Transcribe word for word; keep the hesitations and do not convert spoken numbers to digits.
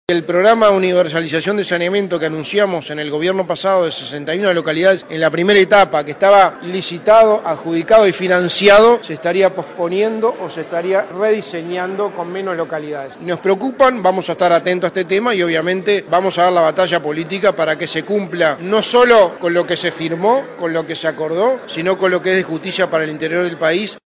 El programa Universalización de Saneamiento que anunciamos en el gobierno pasado de sesenta y una localidades en la primera etapa, que estaba licitado, adjudicado y financiado, se estaría posponiendo o se estaría rediseñando con menos localidades. Nos preocupan, vamos a estar atentos a este tema y obviamente vamos a dar la batalla política para que se cumpla no solo con lo que se firmó, con lo que se acordó, sino con lo que es de justicia para el interior del país.